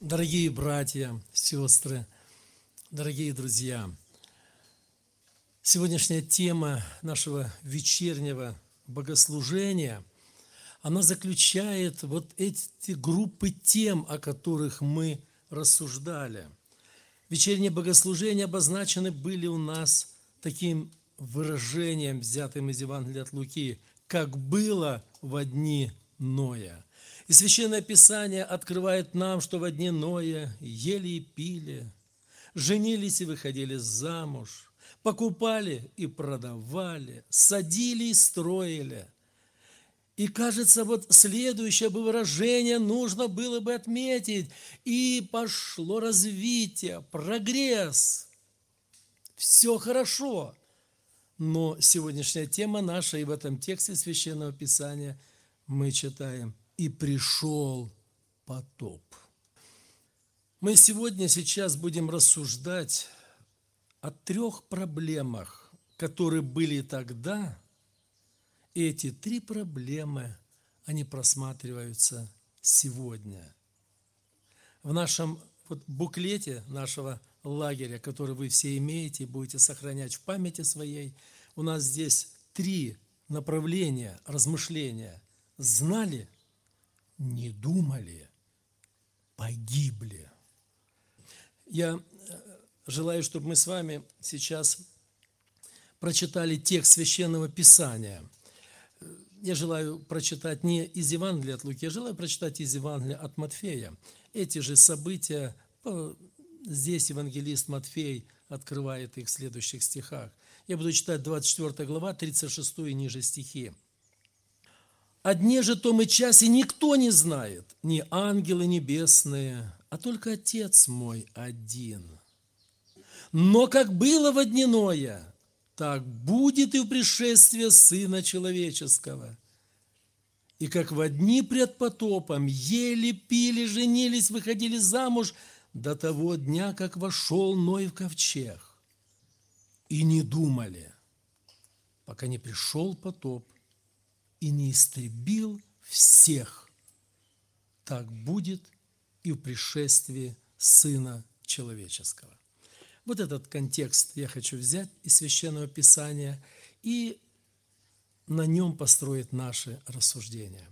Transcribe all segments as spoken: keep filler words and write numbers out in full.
Дорогие братья, сестры, дорогие друзья, сегодняшняя тема нашего вечернего богослужения, она заключает вот эти группы тем, о которых мы рассуждали. Вечерние богослужения обозначены были у нас таким выражением, взятым из Евангелия от Луки, как было во дни Ноя. И Священное Писание открывает нам, что во дни Ноя ели и пили, женились и выходили замуж, покупали и продавали, садили и строили. И кажется, вот следующее бы выражение нужно было бы отметить. И пошло развитие, прогресс. Все хорошо. Но сегодняшняя тема наша, и в этом тексте Священного Писания мы читаем: «И пришел потоп». Мы сегодня, сейчас будем рассуждать о трех проблемах, которые были тогда. И эти три проблемы, они просматриваются сегодня. В нашем вот буклете нашего лагеря, который вы все имеете и будете сохранять в памяти своей, у нас здесь три направления размышления. Знали, не думали, погибли. Я желаю, чтобы мы с вами сейчас прочитали текст Священного Писания. Я желаю прочитать не из Евангелия от Луки, я желаю прочитать из Евангелия от Матфея. Эти же события, здесь евангелист Матфей открывает их в следующих стихах. Я буду читать двадцать четвёртая глава, тридцать шестой и ниже стихи. «О дне же том и часе никто не знает, ни ангелы небесные, а только Отец мой один. Но как было во дни Ноя, так будет и в пришествии Сына Человеческого. И как во дни пред потопом ели, пили, женились, выходили замуж до того дня, как вошел Ной в ковчег. И не думали, пока не пришел потоп и не истребил всех. Так будет и в пришествии Сына Человеческого». Вот этот контекст я хочу взять из Священного Писания и на нем построить наши рассуждения.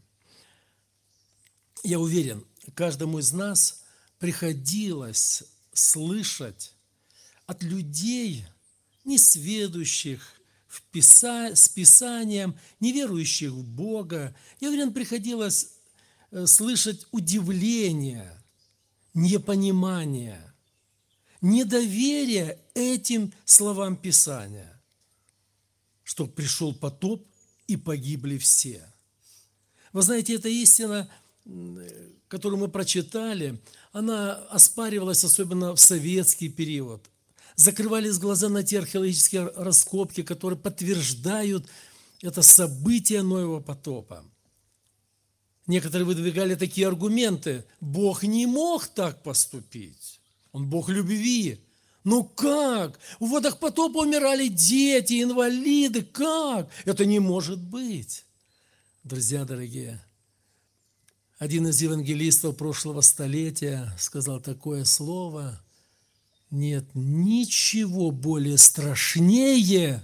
Я уверен, каждому из нас приходилось слышать от людей, несведущих в Писа... с Писанием, неверующих в Бога, я уверен, приходилось слышать удивление, непонимание, недоверие этим словам Писания, что пришел потоп и погибли все. Вы знаете, эта истина, которую мы прочитали, она оспаривалась особенно в советский период. Закрывались глаза на те археологические раскопки, которые подтверждают это событие Ноева потопа. Некоторые выдвигали такие аргументы: Бог не мог так поступить. Он Бог любви. Ну как? В водах потопа умирали дети, инвалиды. Как? Это не может быть. Друзья дорогие, один из евангелистов прошлого столетия сказал такое слово: нет ничего более страшнее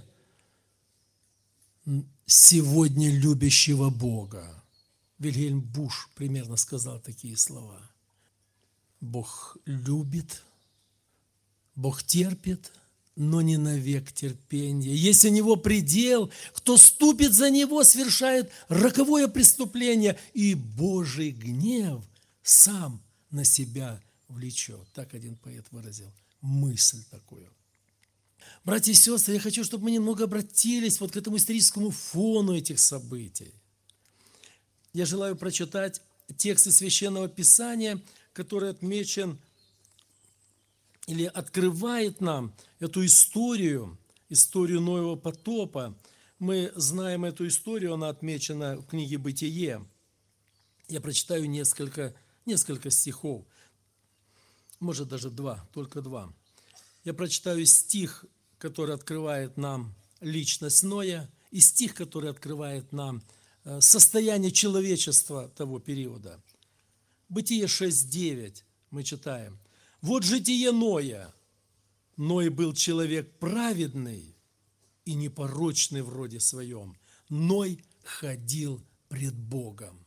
сегодня любящего Бога. Вильгельм Буш примерно сказал такие слова. Бог любит, Бог терпит, но не навек терпенье. Есть у Него предел, кто ступит за Него, совершает роковое преступление, и Божий гнев сам на себя влечет. Так один поэт выразил мысль такую. Братья и сестры, я хочу, чтобы мы немного обратились вот к этому историческому фону этих событий. Я желаю прочитать тексты Священного Писания, который отмечен или открывает нам эту историю, историю Ноева потопа. Мы знаем эту историю, она отмечена в книге «Бытие». Я прочитаю несколько, несколько стихов, может даже два, только два. Я прочитаю стих, который открывает нам личность Ноя, и стих, который открывает нам состояние человечества того периода. Бытие шесть девять. Мы читаем. Вот житие Ноя. Ной был человек праведный и непорочный в роде своем. Ной ходил пред Богом.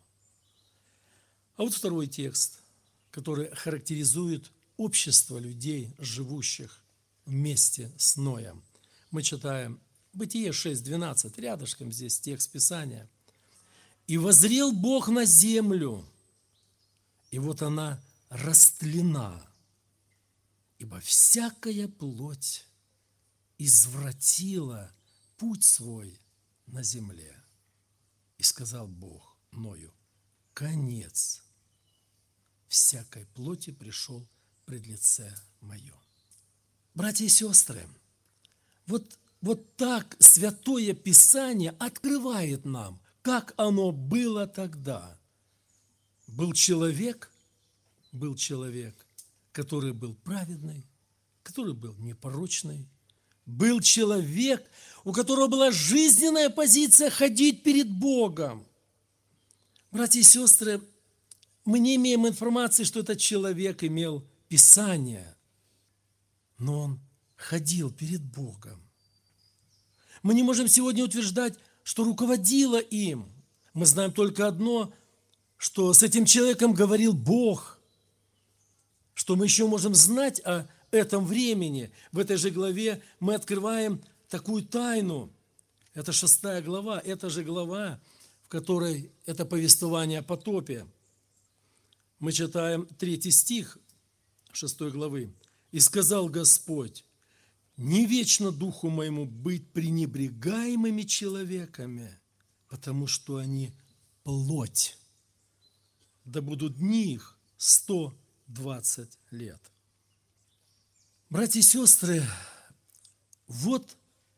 А вот второй текст, который характеризует общество людей, живущих вместе с Ноем. Мы читаем Бытие шесть двенадцать, рядышком здесь текст Писания. «И воззрел Бог на землю, и вот она растлена, ибо всякая плоть извратила путь свой на земле. И сказал Бог Ною: конец всякой плоти пришел пред лице мое». Братья и сестры, вот, вот так Святое Писание открывает нам, как оно было тогда. Был человек, был человек, который был праведный, который был непорочный. Был человек, у которого была жизненная позиция ходить перед Богом. Братья и сестры, мы не имеем информации, что этот человек имел Писание, но он ходил перед Богом. Мы не можем сегодня утверждать, что руководило им. Мы знаем только одно, что с этим человеком говорил Бог. Что мы еще можем знать о этом времени? В этой же главе мы открываем такую тайну. Это шестая глава, это же глава, в которой это повествование о потопе. Мы читаем третий стих шестой главы. «И сказал Господь: не вечно духу моему быть пренебрегаемыми человеками, потому что они плоть, да будут дни их сто двадцать лет». Братья и сестры, вот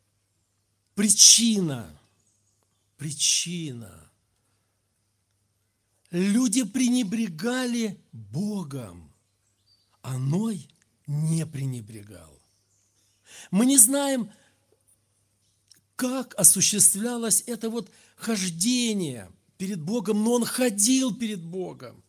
причина, причина. Люди пренебрегали Богом, а Ной не пренебрегал. Мы не знаем, как осуществлялось это вот хождение перед Богом, но он ходил перед Богом.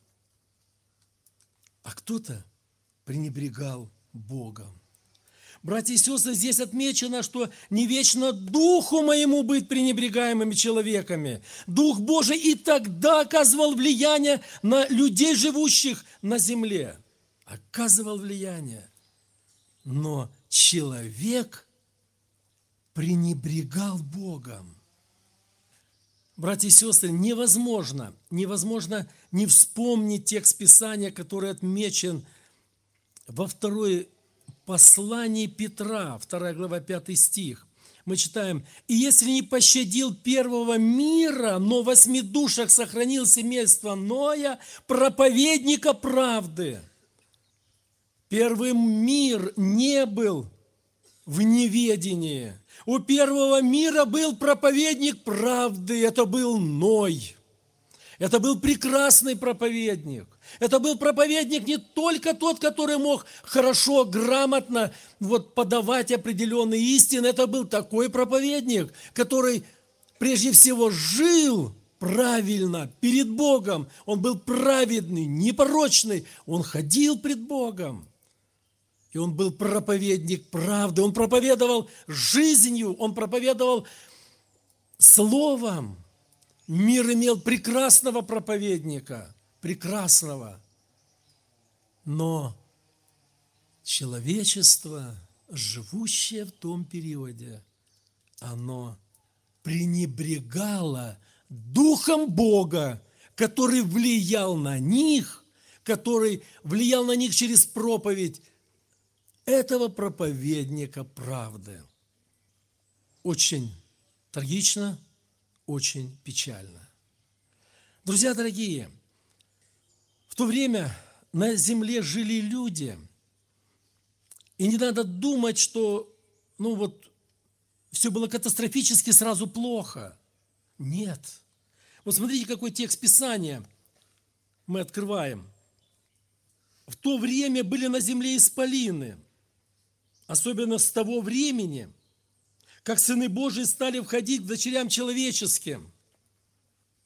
А кто-то пренебрегал Богом. Братья и сестры, здесь отмечено, что не вечно духу моему быть пренебрегаемыми человеками. Дух Божий и тогда оказывал влияние на людей, живущих на земле. Оказывал влияние. Но человек пренебрегал Богом. Братья и сестры, невозможно, невозможно не вспомнить текст Писания, который отмечен во второй послании Петра, вторая глава, пятый стих. Мы читаем: «И если не пощадил первого мира, но в восьми душах сохранил семейство Ноя, проповедника правды». Первый мир не был в неведении. У первого мира был проповедник правды, это был Ной. Это был прекрасный проповедник. Это был проповедник не только тот, который мог хорошо, грамотно вот, подавать определенные истины. Это был такой проповедник, который прежде всего жил правильно перед Богом. Он был праведный, непорочный. Он ходил пред Богом. И он был проповедник правды. Он проповедовал жизнью, он проповедовал словом. Мир имел прекрасного проповедника, прекрасного. Но человечество, живущее в том периоде, оно пренебрегало Духом Бога, который влиял на них, который влиял на них через проповедь этого проповедника правды. Очень трагично, очень печально. Друзья дорогие, в то время на земле жили люди, и не надо думать, что ну вот, все было катастрофически сразу плохо. Нет. Вот смотрите, какой текст Писания мы открываем. В то время были на земле исполины, особенно с того времени, как сыны Божии стали входить к дочерям человеческим.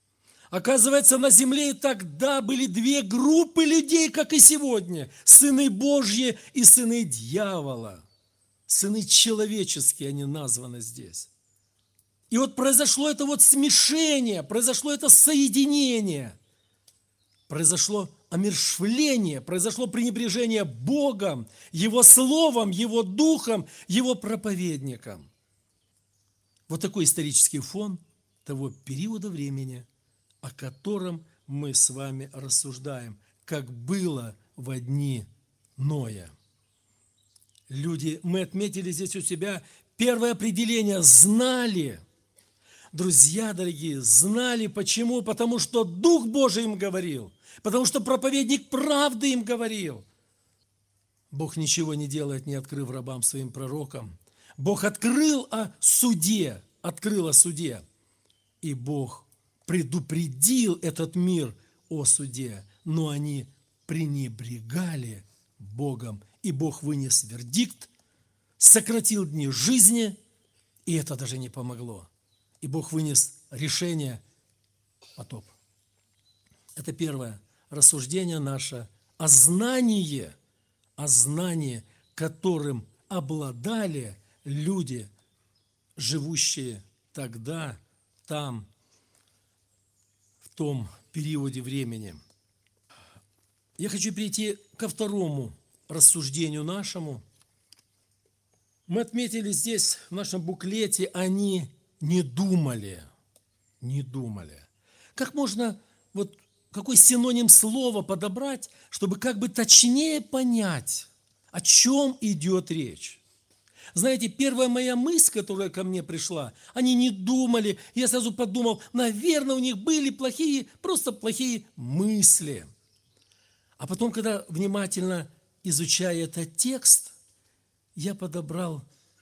Оказывается, на земле и тогда были две группы людей, как и сегодня. Сыны Божьи и сыны дьявола. Сыны человеческие они названы здесь. И вот произошло это вот смешение, произошло это соединение, произошло омершвление, произошло пренебрежение Богом, Его Словом, Его Духом, Его проповедником. Вот такой исторический фон того периода времени, о котором мы с вами рассуждаем, как было во дни Ноя. Люди, мы отметили здесь у себя первое определение – знали. Друзья дорогие, знали. Почему? Потому что Дух Божий им говорил. Потому что проповедник правды им говорил. Бог ничего не делает, не открыв рабам своим пророкам. Бог открыл о суде, открыл о суде. И Бог предупредил этот мир о суде, но они пренебрегали Богом. И Бог вынес вердикт, сократил дни жизни, и это даже не помогло. И Бог вынес решение – потоп. Это первое рассуждение наше о знании, о знании, которым обладали люди, живущие тогда, там, в том периоде времени. Я хочу перейти ко второму рассуждению нашему. Мы отметили здесь, в нашем буклете, они не думали, не думали. Как можно, вот какой синоним слова подобрать, чтобы как бы точнее понять, о чем идет речь? Знаете, первая моя мысль, которая ко мне пришла, они не думали, я сразу подумал, наверное, у них были плохие, просто плохие мысли. А потом, когда внимательно изучая этот текст, я подобрал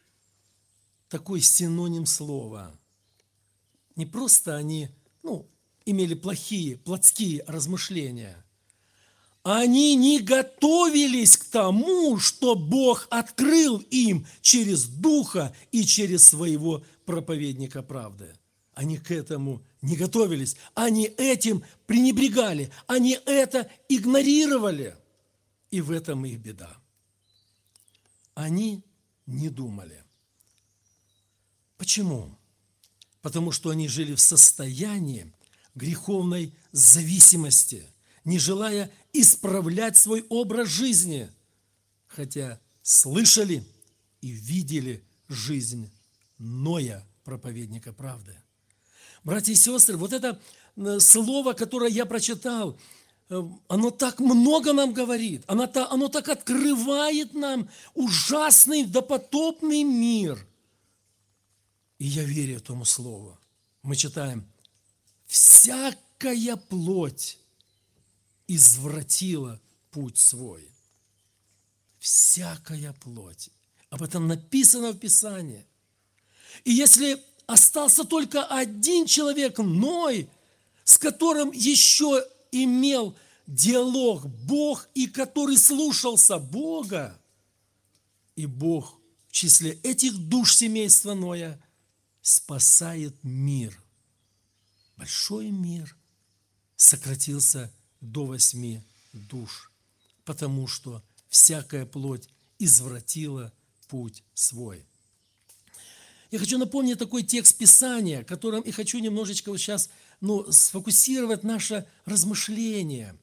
такой синоним слова. Не просто они, ну, имели плохие, плотские размышления, а они не готовились к тому, что Бог открыл им через Духа и через своего проповедника правды. Они к этому не готовились, они этим пренебрегали, они это игнорировали. И в этом их беда. Они не думали. Почему? Потому что они жили в состоянии греховной зависимости, не желая исправлять свой образ жизни, хотя слышали и видели жизнь Ноя, проповедника правды. Братья и сестры, вот это слово, которое я прочитал, оно так много нам говорит, оно, оно так открывает нам ужасный допотопный мир. И я верю этому слову. Мы читаем: «Всякая плоть извратила путь свой». Всякая плоть. Об этом написано в Писании. И если остался только один человек, Ной, с которым еще имел диалог Бог, и который слушался Бога, и Бог в числе этих душ семейства Ноя спасает мир. Большой мир сократился до восьми душ, потому что всякая плоть извратила путь свой. Я хочу напомнить такой текст Писания, которым и хочу немножечко вот сейчас ну, сфокусировать наше размышление,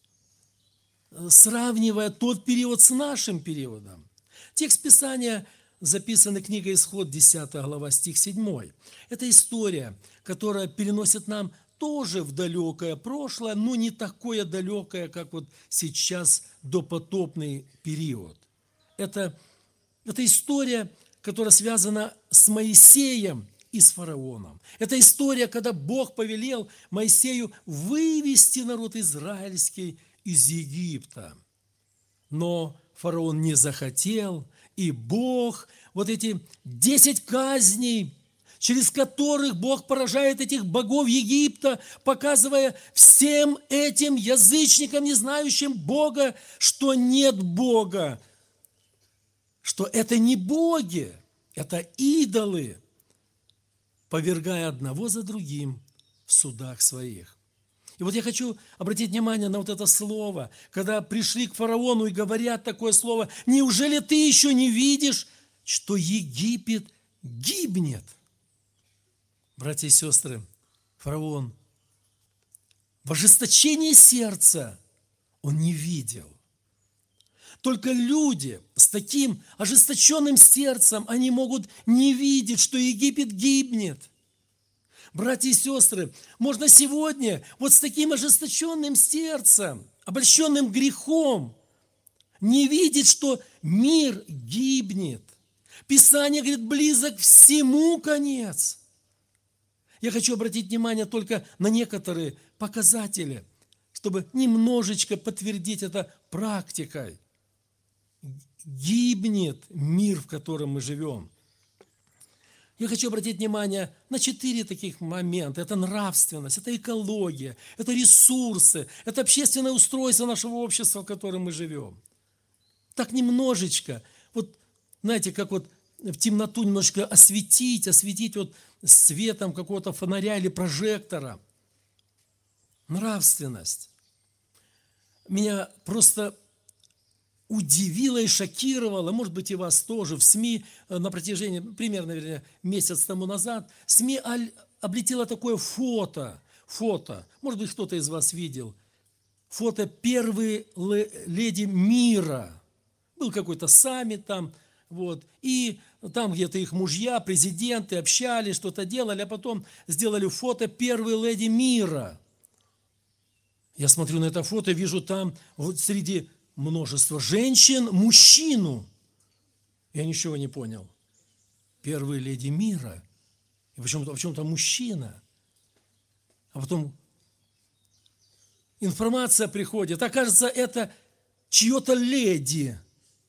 сравнивая тот период с нашим периодом. Текст Писания записанный книгой Исход, десятая глава, стих седьмой. Это история, которая переносит нам тоже в далекое прошлое, но не такое далекое, как вот сейчас допотопный период. Это, это история, которая связана с Моисеем и с фараоном. Это история, когда Бог повелел Моисею вывести народ израильский из Египта. Но фараон не захотел, и Бог, вот эти десять казней, через которых Бог поражает этих богов Египта, показывая всем этим язычникам, не знающим Бога, что нет Бога, что это не боги, это идолы, повергая одного за другим в судах своих. И вот я хочу обратить внимание на вот это слово, когда пришли к фараону и говорят такое слово: неужели ты еще не видишь, что Египет гибнет? Братья и сестры, фараон в ожесточении сердца он не видел. Только люди с таким ожесточенным сердцем, они могут не видеть, что Египет гибнет. Братья и сестры, можно сегодня вот с таким ожесточенным сердцем, обольщенным грехом, не видеть, что мир гибнет. Писание говорит, близок всему конец. Я хочу обратить внимание только на некоторые показатели, чтобы немножечко подтвердить это практикой. Гибнет мир, в котором мы живем. Я хочу обратить внимание на четыре таких момента. Это нравственность, это экология, это ресурсы, это общественное устройство нашего общества, в котором мы живем. Так немножечко, вот знаете, как вот в темноту немножко осветить, осветить вот светом какого-то фонаря или прожектора. Нравственность. Меня просто удивило и шокировало, может быть, и вас тоже, в СМИ на протяжении, примерно, вернее, месяц тому назад, СМИ облетело такое фото, фото, может быть, кто-то из вас видел, фото первой леди мира. Был какой-то саммит там, вот, и там где-то их мужья, президенты общались, что-то делали, а потом сделали фото первой леди мира. Я смотрю на это фото, вижу там вот среди множества женщин мужчину. Я ничего не понял. Первая леди мира. И почему-то, в чем-то мужчина. А потом информация приходит. Окажется, это чье-то леди.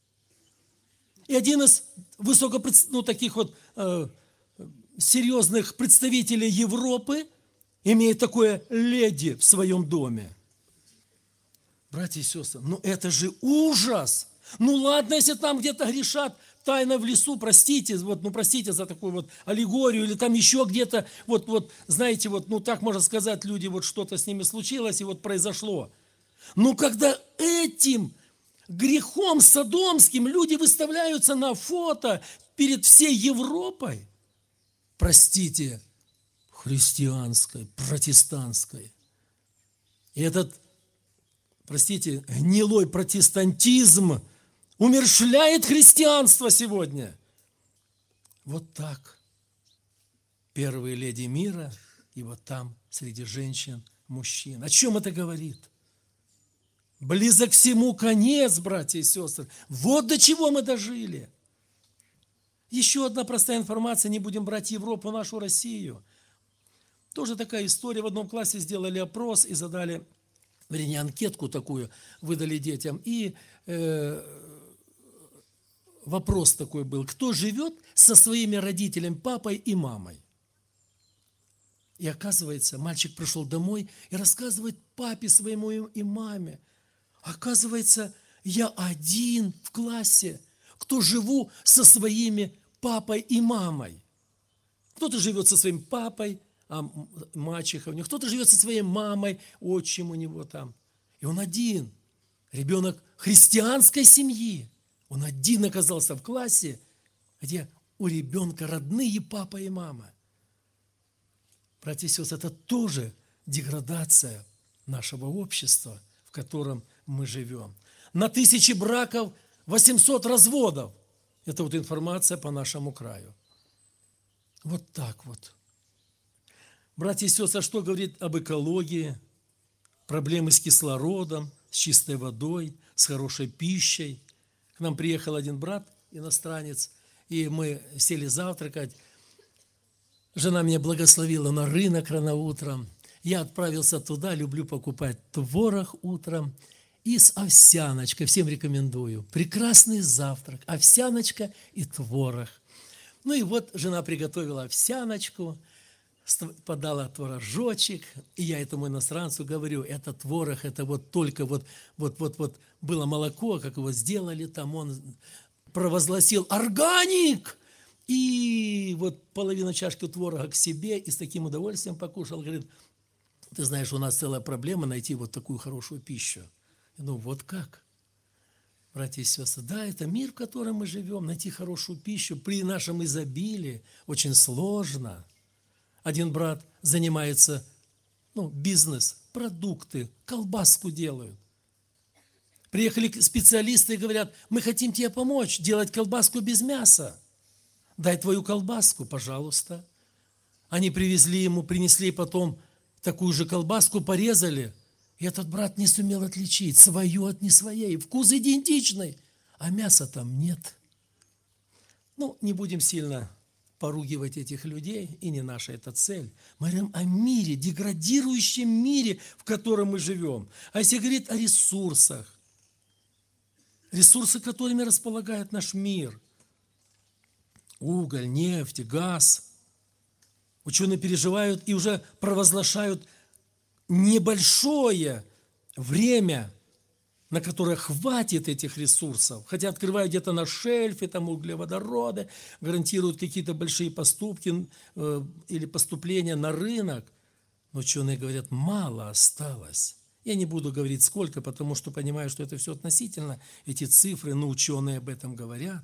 И один из высоко, ну, таких вот э, серьезных представителей Европы имеет такое леди в своем доме. Братья и сестры, ну это же ужас! Ну ладно, если там где-то грешат тайно в лесу, простите, вот, ну простите за такую вот аллегорию, или там еще где-то, вот, вот, знаете, вот, ну так можно сказать, люди, вот что-то с ними случилось, и вот произошло. Но когда этим грехом содомским люди выставляются на фото перед всей Европой, простите, христианской, протестантской, и этот, простите, гнилой протестантизм умерщвляет христианство сегодня. Вот так. Первые леди мира, и вот там среди женщин мужчин. О чем это говорит? Близок всему конец, братья и сестры. Вот до чего мы дожили. Еще одна простая информация, не будем брать Европу, нашу Россию. Тоже такая история. В одном классе сделали опрос и задали, вернее, анкетку такую выдали детям. И э, вопрос такой был: кто живет со своими родителями, папой и мамой? И оказывается, мальчик пришел домой и рассказывает папе своему и маме: оказывается, я один в классе, кто живу со своими папой и мамой. Кто-то живет со своим папой, а мачеха у него, кто-то живет со своей мамой, отчим у него там. И он один, ребенок христианской семьи. Он один оказался в классе, где у ребенка родные папа и мама. Братья и сестры, это тоже деградация нашего общества, в котором мы живем. На тысячи браков восемьсот разводов. Это вот информация по нашему краю. Вот так вот. Братья и сестры, что говорит об экологии? Проблемы с кислородом, с чистой водой, с хорошей пищей. К нам приехал один брат, иностранец, и мы сели завтракать. Жена меня благословила на рынок рано утром. Я отправился туда, люблю покупать творог утром и с овсяночкой. Всем рекомендую. Прекрасный завтрак. Овсяночка и творог. Ну и вот жена приготовила овсяночку, подала творожочек, и я этому иностранцу говорю: это творог, это вот только вот, вот, вот, вот было молоко, как его сделали там, он провозгласил органик, и вот половину чашки творога к себе, и с таким удовольствием покушал, говорит: Ты знаешь, у нас целая проблема найти вот такую хорошую пищу. Ну вот как? Братья и сестры, да, это мир, в котором мы живем, найти хорошую пищу при нашем изобилии очень сложно. Один брат занимается, ну, бизнес, продукты, колбаску делают. Приехали специалисты и говорят, мы хотим тебе помочь делать колбаску без мяса. Дай твою колбаску, пожалуйста. Они привезли ему, принесли потом такую же колбаску, порезали. И этот брат не сумел отличить свою от не своей. Вкус идентичный, а мяса там нет. Ну, не будем сильно поругивать этих людей, и не наша эта цель. Мы говорим о мире, деградирующем мире, в котором мы живем. А если говорить о ресурсах, ресурсы, которыми располагает наш мир, уголь, нефть, газ, ученые переживают и уже провозглашают небольшое время, на которое хватит этих ресурсов, хотя открывают где-то на шельфе, там углеводороды, гарантируют какие-то большие поступки э, или поступления на рынок, но ученые говорят, мало осталось. Я не буду говорить сколько, потому что понимаю, что это все относительно, эти цифры, но ученые об этом говорят.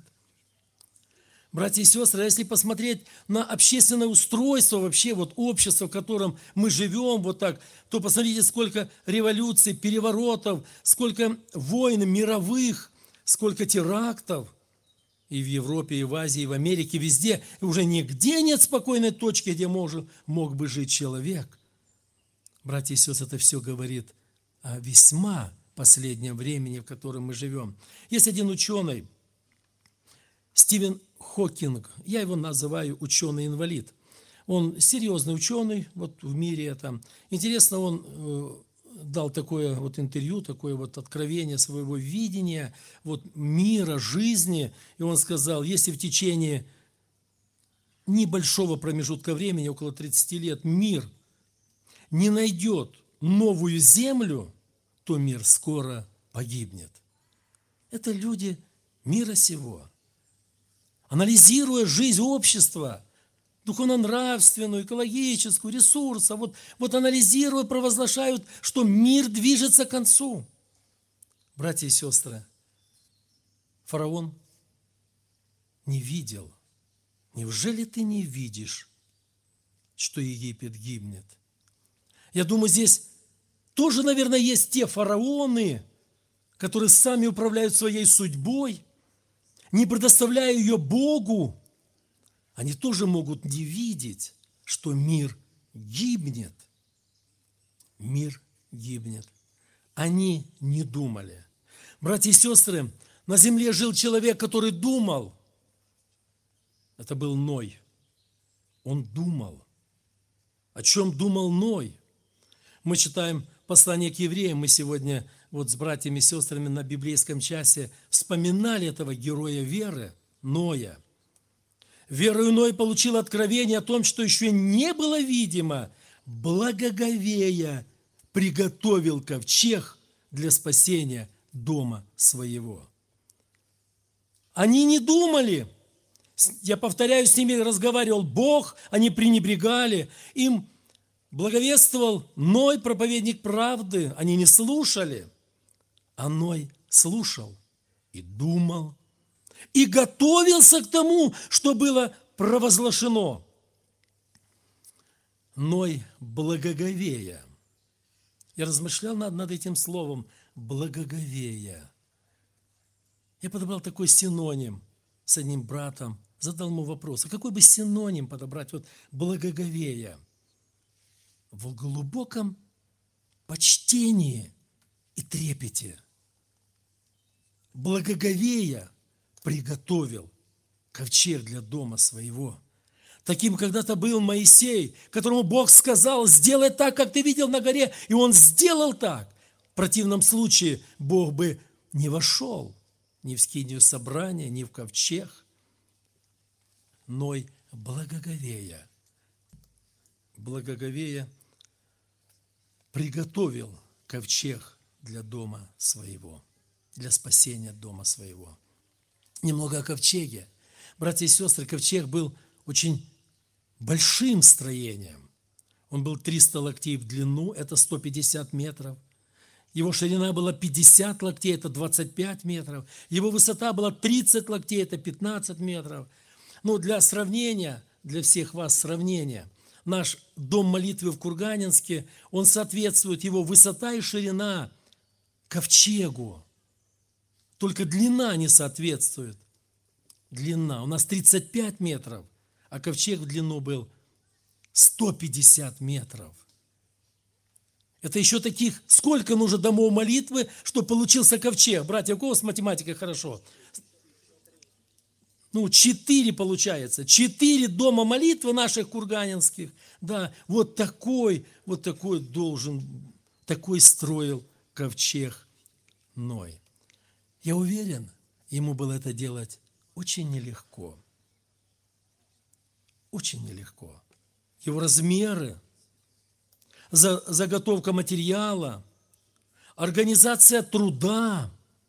Братья и сестры, если посмотреть на общественное устройство вообще, вот общество, в котором мы живем, вот так, то посмотрите, сколько революций, переворотов, сколько войн мировых, сколько терактов. И в Европе, и в Азии, и в Америке, везде. И уже нигде нет спокойной точки, где может, мог бы жить человек. Братья и сестры, это все говорит о весьма последнем времени, в котором мы живем. Есть один ученый, Стивен Хокинг, я его называю ученый-инвалид. Он серьезный ученый вот в мире. Это. Интересно, он э, дал такое вот интервью, такое вот откровение своего видения вот мира, жизни. И он сказал, если в течение небольшого промежутка времени, около тридцати лет, мир не найдет новую землю, то мир скоро погибнет. Это люди мира сего. Анализируя жизнь общества, духовно-нравственную, экологическую, ресурсы, вот, вот анализируя, провозглашают, что мир движется к концу. Братья и сестры, фараон не видел. Неужели ты не видишь, что Египет гибнет? Я думаю, здесь тоже, наверное, есть те фараоны, которые сами управляют своей судьбой, не предоставляя ее Богу, они тоже могут не видеть, что мир гибнет. Мир гибнет. Они не думали. Братья и сестры, на земле жил человек, который думал. Это был Ной. Он думал. О чем думал Ной? Мы читаем послание к евреям, мы сегодня вот с братьями и сестрами на библейском часе вспоминали этого героя веры, Ноя. Верою Ной получил откровение о том, что еще не было видимо, благоговея приготовил ковчег для спасения дома своего. Они не думали, я повторяю, с ними разговаривал Бог, они пренебрегали, им благовествовал Ной, проповедник правды, они не слушали. А Ной слушал и думал, и готовился к тому, что было провозглашено. Ной благоговея. Я размышлял над, над этим словом благоговея. Я подобрал такой синоним с одним братом, задал ему вопрос, а какой бы синоним подобрать вот благоговея? В глубоком почтении и трепете. Благоговея приготовил ковчег для дома своего. Таким когда-то был Моисей, которому Бог сказал, сделай так, как ты видел на горе, и он сделал так. В противном случае Бог бы не вошел ни в скинию собрания, ни в ковчег. Ной благоговея, благоговея приготовил ковчег для дома своего, для спасения дома своего. Немного о ковчеге. Братья и сестры, ковчег был очень большим строением. Он был триста локтей в длину, это сто пятьдесят метров. Его ширина была пятьдесят локтей, это двадцать пять метров. Его высота была тридцать локтей, это пятнадцать метров. Ну, для сравнения, для всех вас сравнения, наш дом молитвы в Курганинске, он соответствует, его высота и ширина ковчегу. Только длина не соответствует. Длина. У нас тридцать пять метров, а ковчег в длину был сто пятьдесят метров. Это еще таких, сколько нужно домов молитвы, чтобы получился ковчег? Братья, у кого с математикой хорошо? Ну, четыре получается. Четыре дома молитвы наших курганинских. Да, вот такой, вот такой должен, такой строил ковчег Ной. Я уверен, ему было это делать очень нелегко. Очень нелегко. Его размеры, заготовка материала, организация труда.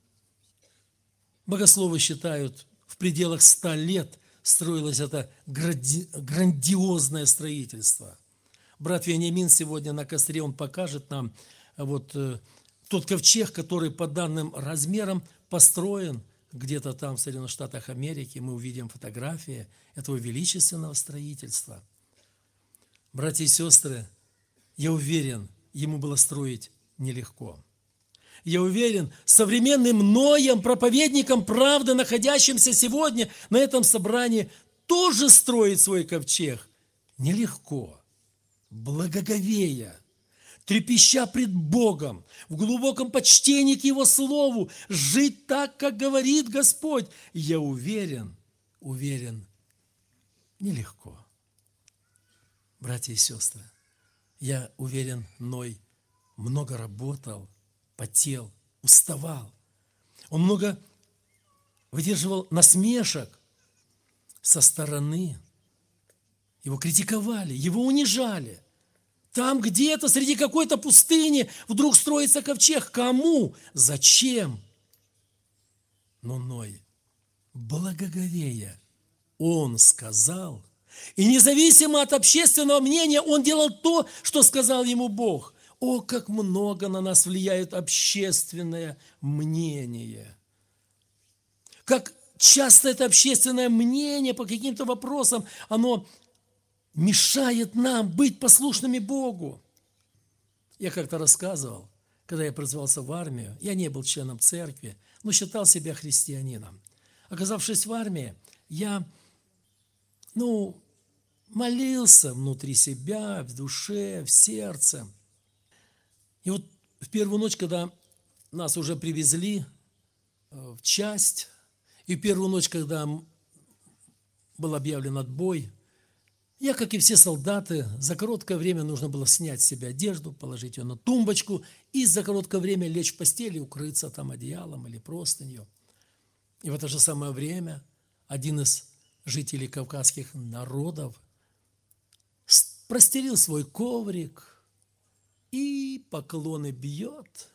Богословы считают, в пределах ста лет строилось это грандиозное строительство. Брат Вениамин сегодня на костре, он покажет нам вот тот ковчег, который по данным размерам построен где-то там в Соединенных Штатах Америки. Мы увидим фотографии этого величественного строительства. Братья и сестры, я уверен, ему было строить нелегко. Я уверен, современным Ноем, проповедникам правды, находящимся сегодня на этом собрании, тоже строить свой ковчег нелегко, благоговея, трепеща пред Богом, в глубоком почтении к Его Слову, жить так, как говорит Господь. Я уверен, уверен, нелегко. Братья и сестры, я уверен, Ной много работал, потел, уставал. Он много выдерживал насмешек со стороны. Его критиковали, его унижали. Там где-то среди какой-то пустыни вдруг строится ковчег. Кому? Зачем? Но Ной, благоговея, он сказал, и независимо от общественного мнения, он делал то, что сказал ему Бог. О, как много на нас влияет общественное мнение. Как часто это общественное мнение по каким-то вопросам, оно мешает нам быть послушными Богу. Я как-то рассказывал, когда я призвался в армию, я не был членом церкви, но считал себя христианином. Оказавшись в армии, я, ну, молился внутри себя, в душе, в сердце. И вот в первую ночь, когда нас уже привезли в часть, и в первую ночь, когда был объявлен отбой, я, как и все солдаты, за короткое время нужно было снять с себя одежду, положить ее на тумбочку и за короткое время лечь в постель и укрыться там одеялом или простынью. И в это же самое время один из жителей кавказских народов простелил свой коврик и поклоны бьет,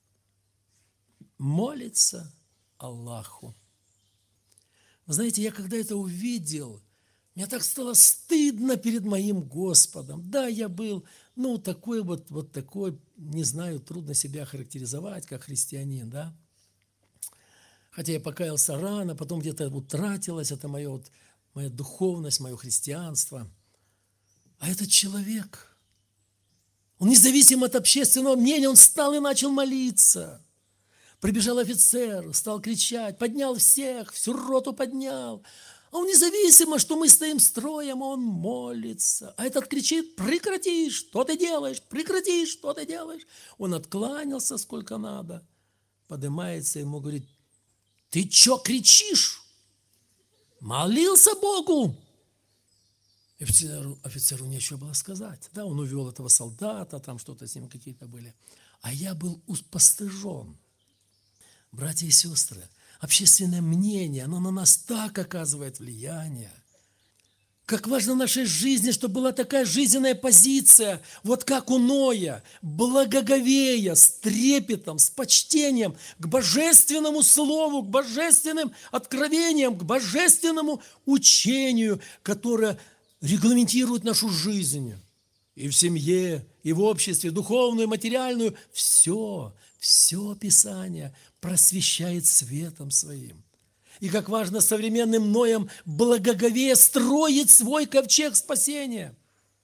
молится Аллаху. Вы знаете, я когда это увидел, мне так стало стыдно перед моим Господом. Да, я был, ну, такой вот, вот такой, не знаю, трудно себя характеризовать, как христианин, да. Хотя я покаялся рано, потом где-то утратилась это моя, вот, моя духовность, мое христианство. А этот человек, он независимо от общественного мнения, он встал и начал молиться. Прибежал офицер, стал кричать, поднял всех, всю роту поднял. А он независимо, что мы стоим строем, он молится. А этот кричит: прекрати, что ты делаешь, прекрати, что ты делаешь. Он откланялся сколько надо, поднимается, ему говорит: ты что кричишь? Молился Богу. Офицеру, офицеру нечего было сказать. Да, он увел этого солдата, там что-то с ним какие-то были. А я был постыжен. Братья и сестры, общественное мнение, оно на нас так оказывает влияние. Как важно в нашей жизни, чтобы была такая жизненная позиция, вот как у Ноя, благоговея, с трепетом, с почтением к божественному слову, к божественным откровениям, к божественному учению, которое регламентирует нашу жизнь. и в семье, и в обществе, духовную, материальную. Все, все Писание просвещает светом своим. И как важно современным Ноем благоговея строить свой ковчег спасения.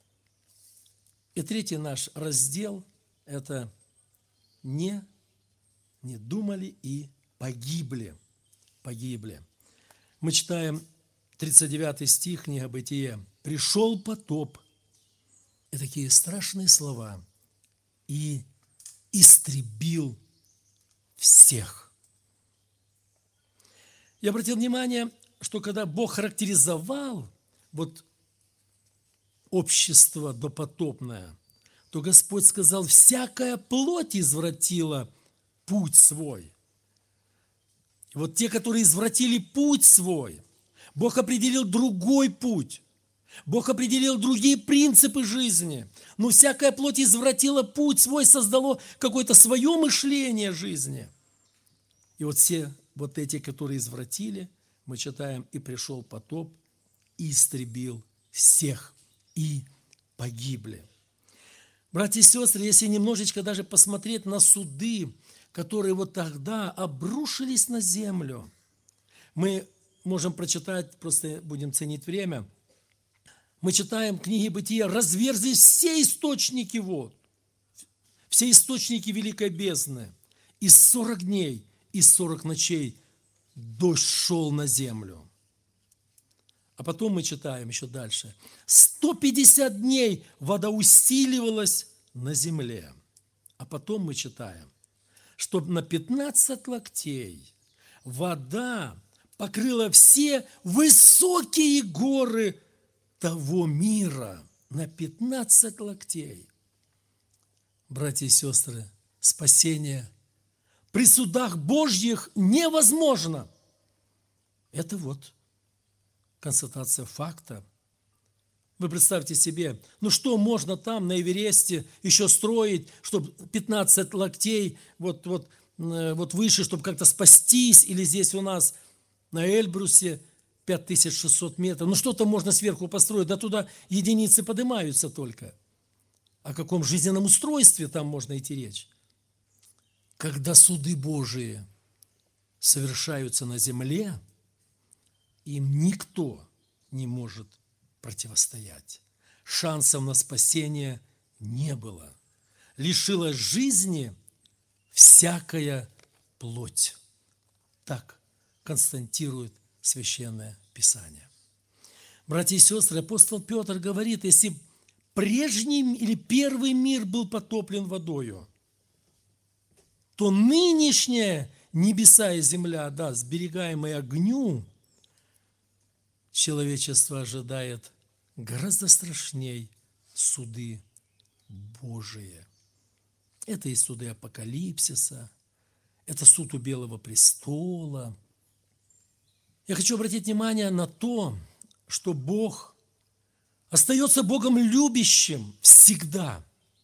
И третий наш раздел – это не, не думали и погибли. Погибли. Мы читаем тридцать девятый стих, книга Бытие. «Пришел потоп». И такие страшные слова. «И истребил всех». Я обратил внимание, что когда Бог характеризовал вот общество допотопное, то Господь сказал: «Всякая плоть извратила путь свой». И вот те, которые извратили путь свой, Бог определил другой путь. Бог определил другие принципы жизни. Но всякая плоть извратила путь свой, создало какое-то свое мышление жизни. И вот все вот эти, которые извратили, мы читаем: «И пришел потоп, и истребил всех, и погибли». Братья и сестры, если немножечко даже посмотреть на суды, которые вот тогда обрушились на землю, мы можем прочитать, просто будем ценить время, мы читаем в книге Бытия: «Разверзлись все источники вод, все источники великой бездны, и сорок дней, и сорок ночей дождь шел на землю». А потом мы читаем еще дальше: «сто пятьдесят дней вода усиливалась на земле». А потом мы читаем, что на пятнадцать локтей вода покрыла все высокие горы того мира. На пятнадцать локтей. Братья и сестры, спасение при судах Божьих невозможно. Это вот констатация факта. Вы представьте себе, ну что можно там на Эвересте еще строить, чтобы пятнадцать локтей вот, вот, вот выше, чтобы как-то спастись, или здесь у нас на Эльбрусе пять тысяч шестьсот метров. Ну что-то можно сверху построить, да туда единицы поднимаются только. О каком жизненном устройстве там можно идти речь? Когда суды Божии совершаются на земле, им никто не может противостоять. Шансов на спасение не было. Лишилась жизни всякая плоть. Так констатирует Священное Писание. Братья и сестры, апостол Петр говорит: если прежний или первый мир был потоплен водою, то нынешняя небеса и земля, да, сберегаемые огню, человечество ожидает гораздо страшней суды Божие. Это и суды Апокалипсиса, это суд у Белого престола. Я хочу обратить внимание на то, что Бог остается Богом любящим всегда.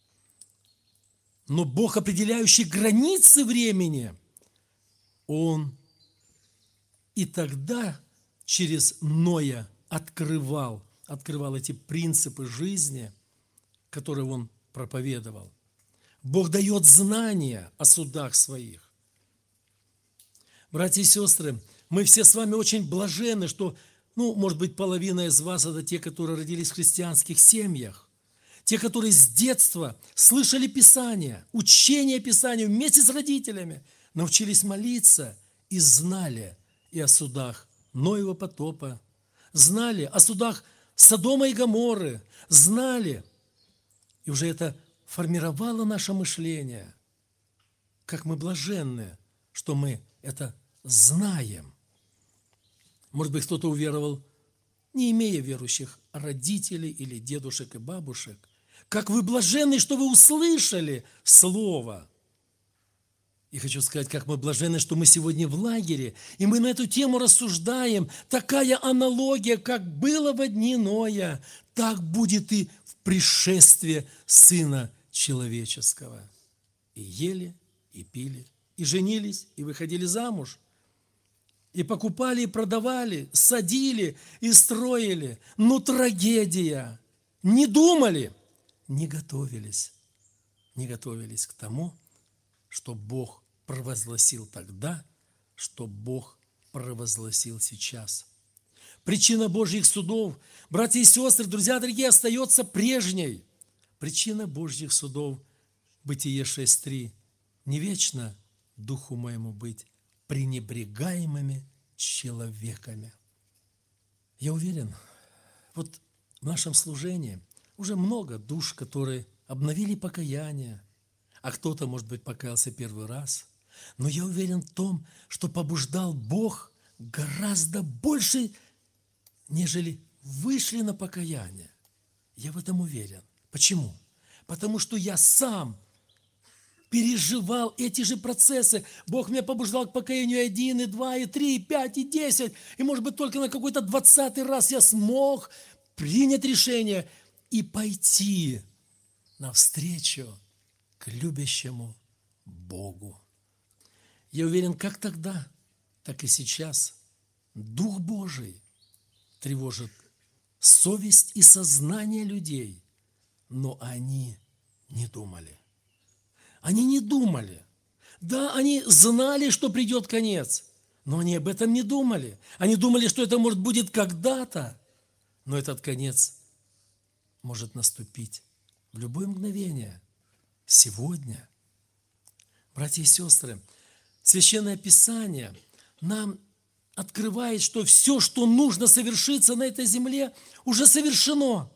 Но Бог, определяющий границы времени, Он и тогда через Ноя открывал, открывал эти принципы жизни, которые Он проповедовал. Бог дает знания о судах своих. Братья и сестры, мы все с вами очень блаженны, что, ну, может быть, половина из вас – это те, которые родились в христианских семьях, те, которые с детства слышали Писание, учение Писанию вместе с родителями, научились молиться и знали и о судах Ноева потопа, знали о судах Содома и Гоморры, знали. И уже это формировало наше мышление. Как мы блаженны, что мы это знаем. Может быть, кто-то уверовал, не имея верующих родителей или дедушек и бабушек. Как вы блаженны, что вы услышали Слово. И хочу сказать, как мы блаженны, что мы сегодня в лагере, и мы на эту тему рассуждаем. Такая аналогия, как было во дни Ноя, так будет и в пришествии Сына Человеческого. И ели, и пили, и женились, и выходили замуж, и покупали, и продавали, садили и строили. Но трагедия. Не думали, не готовились, не готовились к тому, что Бог провозгласил тогда, что Бог провозгласил сейчас. Причина Божьих судов, братья и сестры, друзья дорогие, остается прежней. Причина Божьих судов, Бытие шесть три, не вечно духу моему быть пренебрегаемыми человеками. Я уверен, вот в нашем служении уже много душ, которые обновили покаяние, а кто-то, может быть, покаялся первый раз. Но я уверен в том, что побуждал Бог гораздо больше, нежели вышли на покаяние. Я в этом уверен. Почему? Потому что я сам переживал эти же процессы. Бог меня побуждал к покаянию один, и два, и три, и пять, и десять. И, может быть, только на какой-то двадцатый раз я смог принять решение и пойти навстречу к любящему Богу. Я уверен, как тогда, так и сейчас Дух Божий тревожит совесть и сознание людей, но они не думали. Они не думали. Да, они знали, что придет конец, но они об этом не думали. Они думали, что это, может, будет когда-то, но этот конец может наступить в любое мгновение, сегодня. Братья и сестры, Священное Писание нам открывает, что все, что нужно совершиться на этой земле, уже совершено.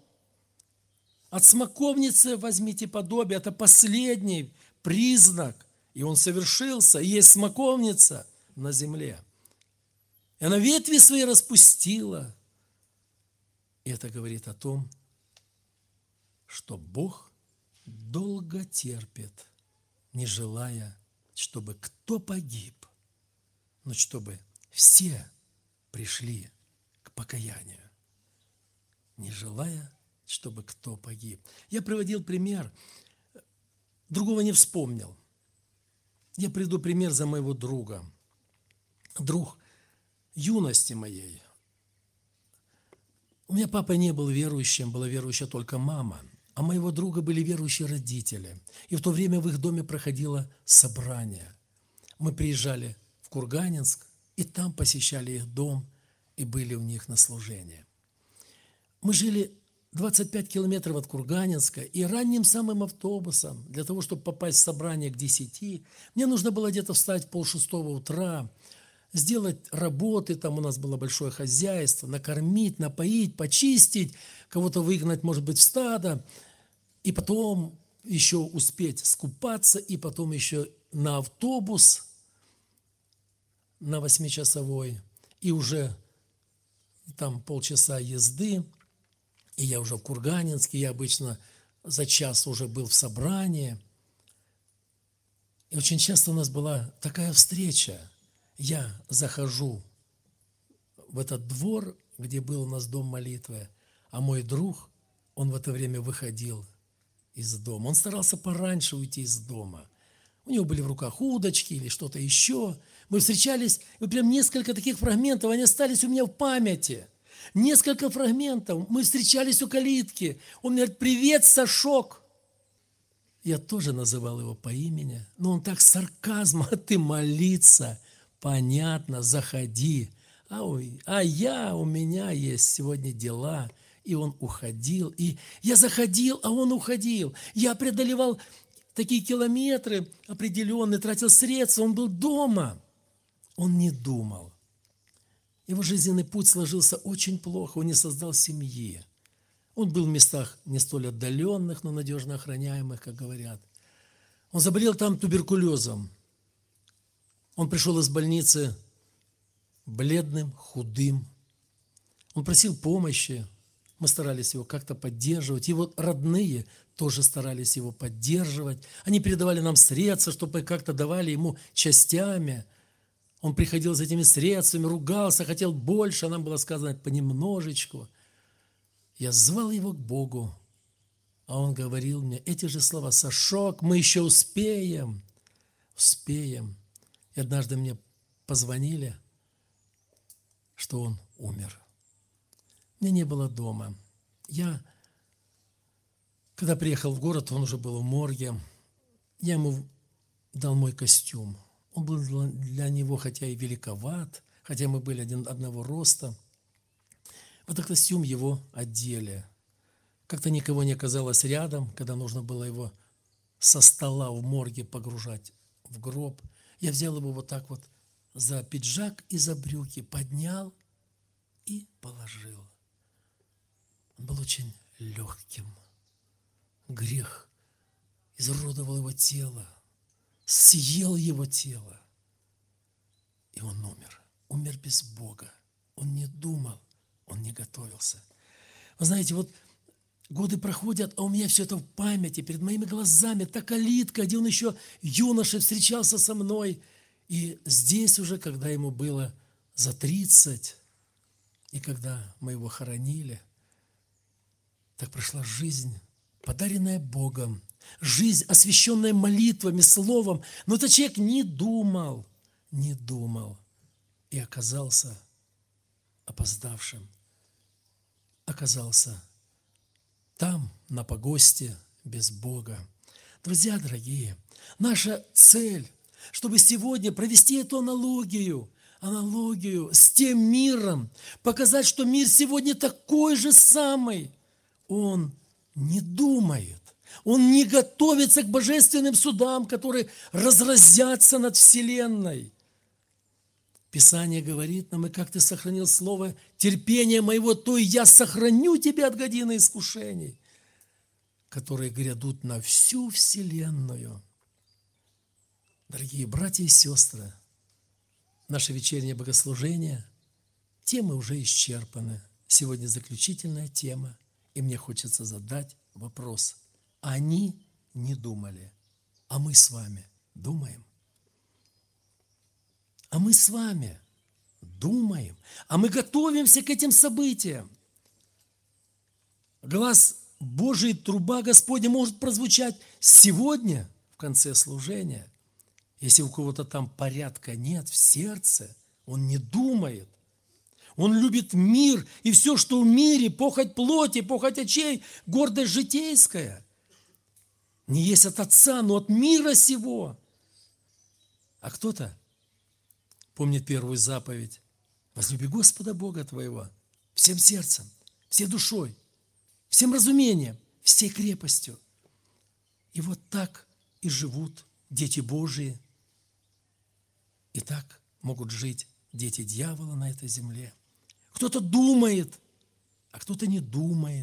От смоковницы возьмите подобие, это последний признак, и он совершился, и есть смоковница на земле. И она ветви свои распустила. И это говорит о том, что Бог долго терпит, не желая, чтобы кто погиб, но чтобы все пришли к покаянию, не желая, чтобы кто погиб. Я приводил пример, другого не вспомнил. Я приведу пример за моего друга. Друг юности моей. У меня папа не был верующим, была верующая только мама. А моего друга были верующие родители. И в то время в их доме проходило собрание. Мы приезжали в Курганинск, и там посещали их дом, и были у них на служении. Мы жили двадцать пять километров от Курганинска, и ранним самым автобусом, для того, чтобы попасть в собрание к десяти, мне нужно было где-то встать в полшестого утра, сделать работы, там у нас было большое хозяйство, накормить, напоить, почистить, кого-то выгнать, может быть, в стадо, и потом еще успеть скупаться, и потом еще на автобус, на восьмичасовой, и уже там полчаса езды, и я уже в Курганинске, я обычно за час уже был в собрании. И очень часто у нас была такая встреча. Я захожу в этот двор, где был у нас дом молитвы, а мой друг, он в это время выходил из дома. Он старался пораньше уйти из дома. У него были в руках удочки или что-то еще. Мы встречались, и прям несколько таких фрагментов, они остались у меня в памяти. Несколько фрагментов. Мы встречались у калитки. Он мне говорит: «Привет, Сашок». Я тоже называл его по имени, но он так с сарказмом: «А ты молиться, понятно, заходи». А, ой, а я, у меня есть сегодня дела. И он уходил, и я заходил, а он уходил. Я преодолевал такие километры определенные, тратил средства, он был дома. Он не думал. Его жизненный путь сложился очень плохо, он не создал семьи. Он был в местах не столь отдаленных, но надежно охраняемых, как говорят. Он заболел там туберкулезом. Он пришел из больницы бледным, худым. Он просил помощи. Мы старались его как-то поддерживать. Его родные тоже старались его поддерживать. Они передавали нам средства, чтобы как-то давали ему частями. Он приходил с этими средствами, ругался, хотел больше, а нам было сказано понемножечку. Я звал его к Богу, а он говорил мне эти же слова: «Сашок, мы еще успеем, успеем». И однажды мне позвонили, что он умер. Меня не было дома. Я Когда приехал в город, он уже был в морге. Я ему дал мой костюм. Он был для него, хотя и великоват, хотя мы были один, одного роста. В этот костюм его одели. Как-то никого не оказалось рядом, когда нужно было его со стола в морге погружать в гроб. Я взял его вот так вот за пиджак и за брюки, поднял и положил. Он был очень легким. Грех изуродовал его тело, съел его тело. И он умер. Умер без Бога. Он не думал, он не готовился. Вы знаете, вот годы проходят, а у меня все это в памяти, перед моими глазами, та калитка, где он еще юношей встречался со мной. И здесь уже, когда ему было за тридцать, и когда мы его хоронили, так прошла жизнь, подаренная Богом, жизнь, освященная молитвами, словом. Но этот человек не думал, не думал и оказался опоздавшим, оказался там, на погосте, без Бога. Друзья дорогие, наша цель, чтобы сегодня провести эту аналогию, аналогию с тем миром, показать, что мир сегодня такой же самый. Он не думает, он не готовится к божественным судам, которые разразятся над вселенной. Писание говорит нам: и как ты сохранил слово терпения моего, то и я сохраню тебя от годины искушений, которые грядут на всю вселенную. Дорогие братья и сестры, наше вечернее богослужение, темы уже исчерпаны. Сегодня заключительная тема, и мне хочется задать вопрос. Они не думали, а мы с вами думаем? А мы с вами думаем, а мы готовимся к этим событиям. Глаз Божий, труба Господня может прозвучать сегодня в конце служения. Если у кого-то там порядка нет в сердце, он не думает. Он любит мир и все, что в мире, похоть плоти, похоть очей, гордость житейская. Не есть от Отца, но от мира сего. А кто-то помнит первую заповедь: возлюби Господа Бога твоего всем сердцем, всей душой, всем разумением, всей крепостью. И вот так и живут дети Божии. И так могут жить дети дьявола на этой земле. Кто-то думает, а кто-то не думает.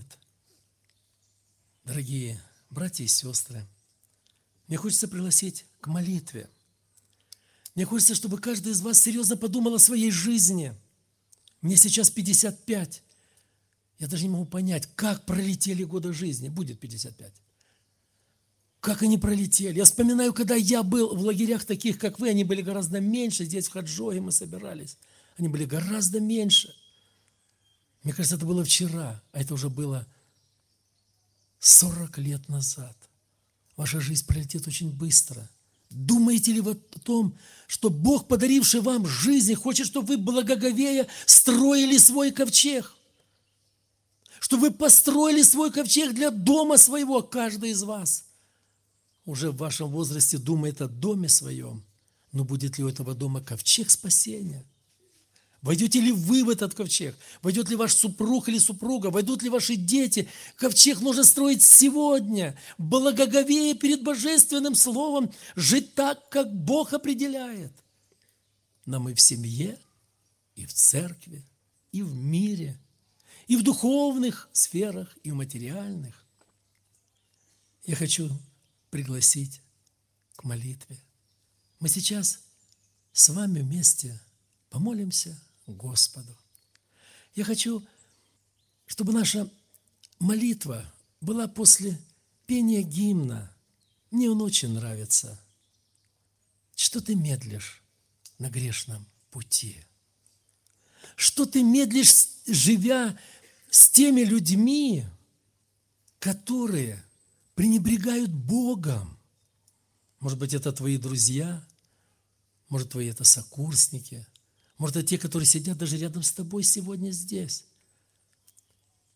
Дорогие братья и сестры, мне хочется пригласить к молитве. Мне хочется, чтобы каждый из вас серьезно подумал о своей жизни. Мне сейчас пятьдесят пять. Я даже не могу понять, как пролетели годы жизни. Будет пятьдесят пять. Как они пролетели. Я вспоминаю, когда я был в лагерях таких, как вы, они были гораздо меньше. Здесь в Хаджоге мы собирались. Они были гораздо меньше. Мне кажется, это было вчера, а это уже было сорок лет назад. Ваша жизнь пролетит очень быстро. Думаете ли вы о том, что Бог, подаривший вам жизнь, хочет, чтобы вы благоговея строили свой ковчег? Чтобы вы построили свой ковчег для дома своего, каждый из вас. Уже в вашем возрасте думает о доме своем, но будет ли у этого дома ковчег спасения? Войдете ли вы в этот ковчег? Войдет ли ваш супруг или супруга? Войдут ли ваши дети? Ковчег нужно строить сегодня, благоговея перед божественным словом, жить так, как Бог определяет. Нам и в семье, и в церкви, и в мире, и в духовных сферах, и в материальных. Я хочу пригласить к молитве. Мы сейчас с вами вместе помолимся Господу. Я хочу, чтобы наша молитва была после пения гимна. Мне он очень нравится. Что ты медлишь на грешном пути? Что ты медлишь, живя с теми людьми, которые пренебрегают Богом? Может быть, это твои друзья, может, твои это сокурсники, может, это те, которые сидят даже рядом с тобой сегодня здесь.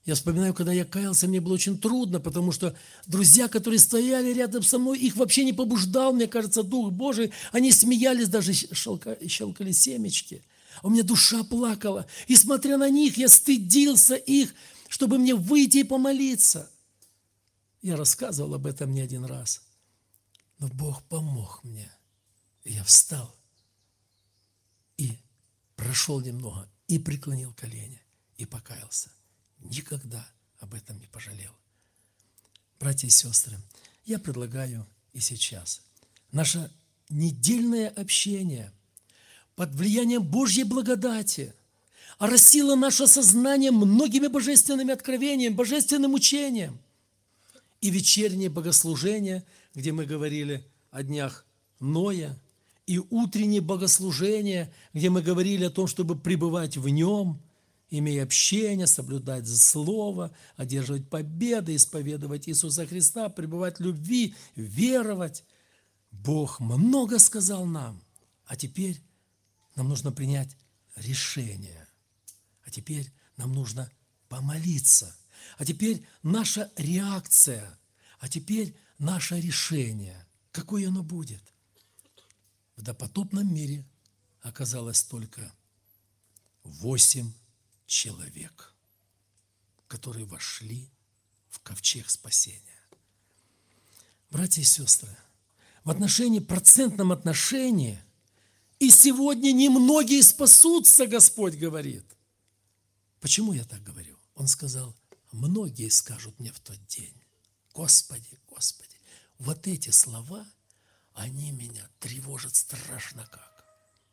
Я вспоминаю, когда я каялся, мне было очень трудно, потому что друзья, которые стояли рядом со мной, их вообще не побуждал, мне кажется, Дух Божий. Они смеялись, даже щелка- щелкали семечки. А у меня душа плакала. И смотря на них, я стыдился их, чтобы мне выйти и помолиться. Я рассказывал об этом не один раз. Но Бог помог мне. И я встал и прошел немного, и преклонил колени, и покаялся. Никогда об этом не пожалел. Братья и сестры, я предлагаю и сейчас наше недельное общение под влиянием Божьей благодати оросило наше сознание многими божественными откровениями, божественным учением. И вечернее богослужение, где мы говорили о днях Ноя, и утреннее богослужение, где мы говорили о том, чтобы пребывать в нем, имея общение, соблюдать слово, одерживать победы, исповедовать Иисуса Христа, пребывать в любви, веровать. Бог много сказал нам, а теперь нам нужно принять решение. А теперь нам нужно помолиться. А теперь наша реакция, а теперь наше решение. Какое оно будет? В допотопном мире оказалось только восемь человек, которые вошли в ковчег спасения. Братья и сестры, в отношении, процентном отношении, и сегодня немногие спасутся, Господь говорит. Почему я так говорю? Он сказал, многие скажут мне в тот день, Господи, Господи, вот эти слова, они меня тревожат страшно как.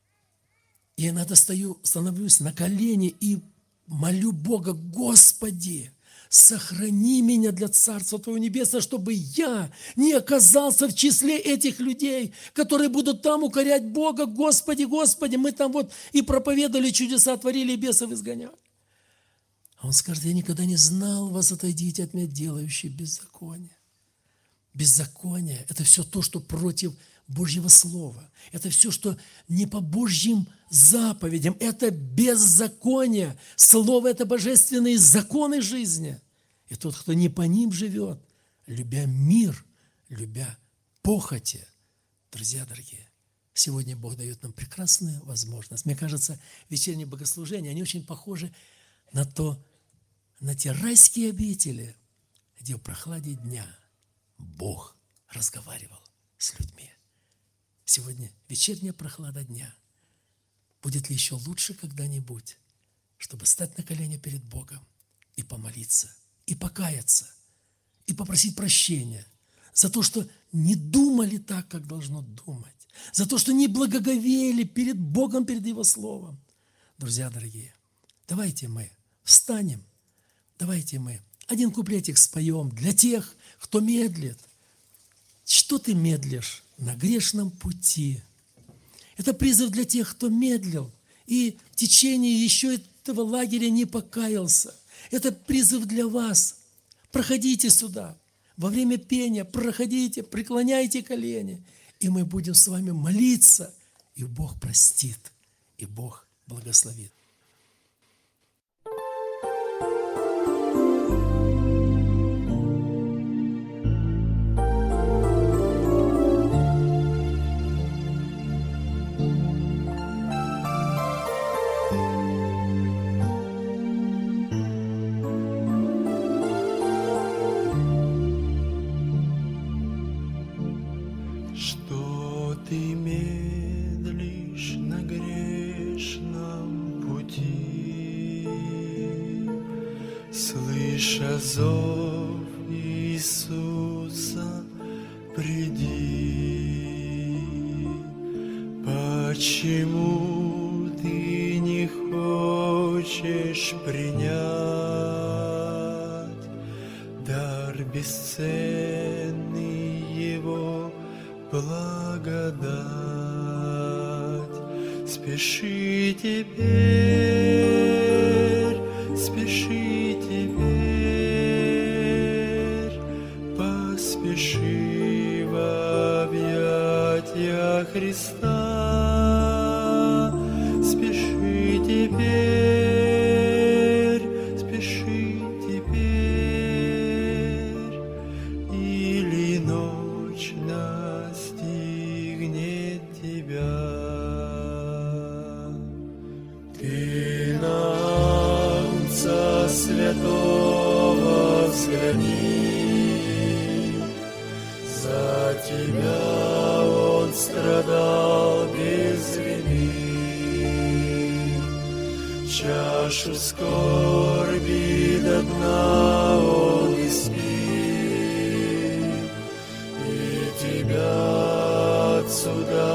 И я иногда стою, становлюсь на колени и молю Бога, Господи, сохрани меня для Царства Твоего Небесного, чтобы я не оказался в числе этих людей, которые будут там укорять Бога, Господи, Господи, мы там вот и проповедовали чудеса, творили, и бесов изгоняли. А Он скажет, я никогда не знал вас, отойдите от меня, делающие беззаконие. Беззаконие – это все то, что против Божьего Слова. Это все, что не по Божьим заповедям. Это беззаконие. Слово – это божественные законы жизни. И тот, кто не по ним живет, любя мир, любя похоти. Друзья дорогие, сегодня Бог дает нам прекрасную возможность. Мне кажется, вечерние богослужения, они очень похожи на то, на те райские обители, где в прохладе дня Бог разговаривал с людьми. Сегодня вечерняя прохлада дня. Будет ли еще лучше когда-нибудь, чтобы стать на колени перед Богом и помолиться, и покаяться, и попросить прощения за то, что не думали так, как должно думать, за то, что не благоговели перед Богом, перед Его Словом. Друзья дорогие, давайте мы встанем, давайте мы один куплетик споем для тех, кто медлит. Что ты медлишь на грешном пути? Это призыв для тех, кто медлил и в течение еще этого лагеря не покаялся. Это призыв для вас. Проходите сюда. Во время пения проходите, преклоняйте колени, и мы будем с вами молиться, и Бог простит, и Бог благословит. Что ты медлишь на грешном пути, слыша зов Иисуса, приди. Почему ты не хочешь принять дар бесценный Его благодать? Спеши теперь, спеши теперь, поспеши в объятия Христа. Спеши теперь, спеши теперь, Ты на Агнца святого взгляни, за тебя он страдал без вины. Чашу скорби до дна он испил, и тебя отсюда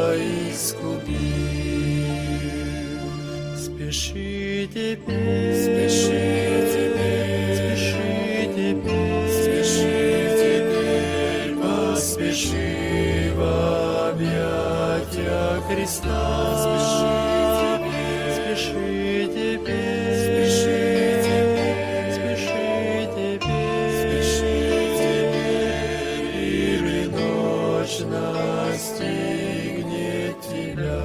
искупил. Спеши теперь, спеши теперь, спеши теперь, спеши теперь, поспеши в объятия Христа. Спеши теперь, спеши теперь, спеши теперь, спеши теперь, спеши теперь, или ночь настигнет тебя.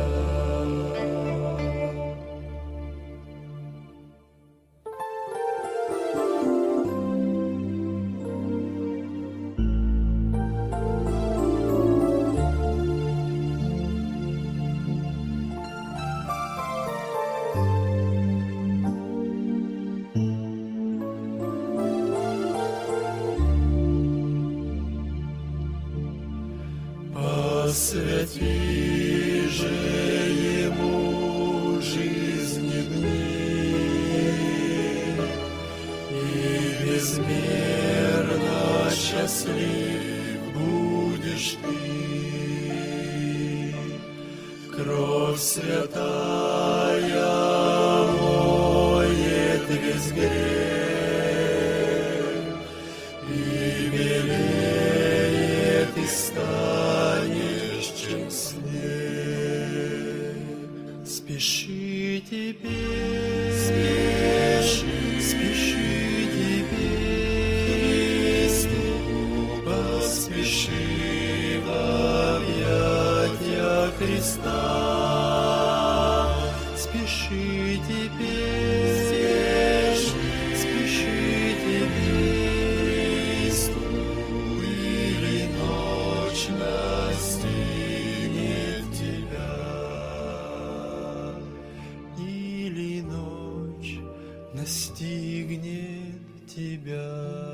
Посвяти же ему жизни дни, и безмерно счастлив будешь ты. Кровь святая моет весь грех, и белее ты станешь, чем снег. Спеши теперь, спеши, спеши теперь, Христу, поспеши в объятия Христа. Спеши теперь, спеши, спеши теперь, Христу, или ночь настигнет тебя, или ночь настигнет тебя.